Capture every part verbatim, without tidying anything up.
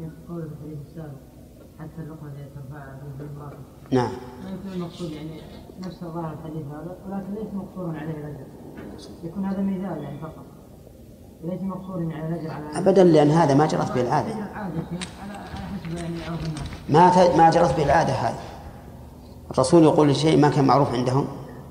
قول في الحديث السابق حتى اللقمة التي ترفعها في المرأة. نعم. ما يكون المقصود يعني نفس ظاهر الحديث هذا ولكن ليس مقصورا عليه الأجر. يكون هذا مثال يعني فقط. ليس مقصورا على الأجر على. أبدا لأن هذا ما جرت به العادة. ما ما جرت به العادة هذا. الرسول يقول لشيء ما كان معروف عندهم.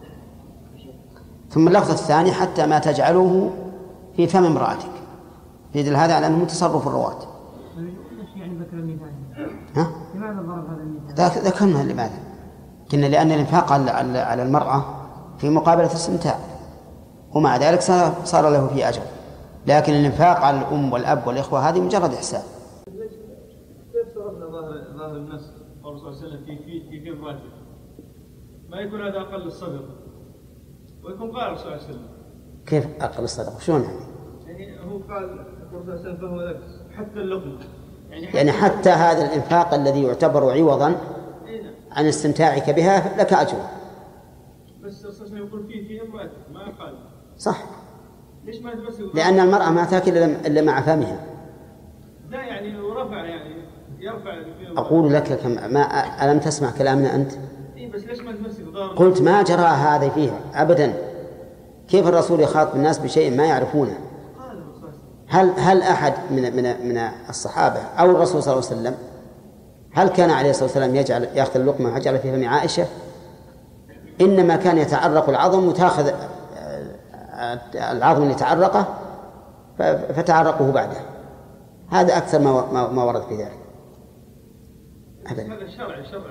ثم اللفظ الثاني حتى ما تجعله في فم امرأتك. يدل هذا على أنه تصرف الرواة. يعني ذكر المثال. ها؟ لماذا ضرب هذا المثال؟ ذكرنا لماذا؟ قلنا لأن الإنفاق على المرأة في مقابلة الاستمتاع ومع ذلك صار له فيه أجر. لكن الإنفاق على الأم والأب والإخوة هذه مجرد إحسان. كيف صرفنا ظاهر ظاهر النص قول صلى الله عليه وسلم في في في في امرأته ما يكون هذا أقل الصدقة ويكون قال صلى الله عليه وسلم كيف أقل الصدقة شلون يعني؟ يعني هو قال صلى الله عليه وسلم فهو لك حتى اللقمة يعني حتى, يعني حتى هذا الإنفاق الذي يعتبر عوضا عن استمتاعك بها لك أجر. بس صلى الله عليه وسلم يقول فيه في امرأته ما قال صح. ليش ما بس لأن المرأة ما تأكل إلا مع فمها. لا يعني ورفع يعني يرفع. أقول لك كم ما ألم تسمع كلامنا أنت؟ إيه بس ليش ما تمسك ضار؟ قلت ما جرى هذا فيها أبدا. كيف الرسول يخاطب الناس بشيء ما يعرفونه؟ هل هل أحد من من من الصحابة أو الرسول صلى الله عليه وسلم هل كان عليه الصلاة والسلام يجعل يأخذ اللقمة ويجعل في فم عائشة؟ إنما كان يتعرق العظم وتأخذ العظم اللي تعرقه فتعرقه بعده. هذا أكثر ما ما ورد في ذلك. هذا الشرع يشرع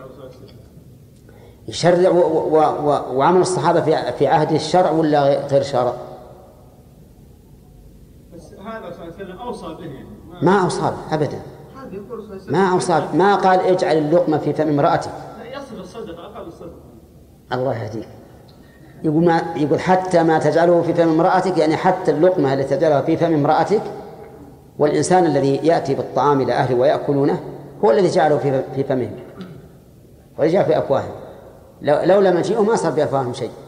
يشرع وعمل الصحابة في في عهد الشرع ولا غير شرع؟ بس هذا صلى الله عليه وسلم أوصى به يعني. ما أوصى به أبدا. ما أوصى ما قال اجعل اللقمة في فم امرأتك. لا يصل الصدقة أقل الصدقة. الله يهديك. يقول ما يقول حتى ما تجعله في فم امرأتك يعني حتى اللقمة التي تجعلها في فم امرأتك. والإنسان الذي يأتي بالطعام إلى أهله ويأكلونه هو الذي جعله في في فمهم ويجعل في أفواههم. لو لولا مجيئه ما صار في أفواههم شيء.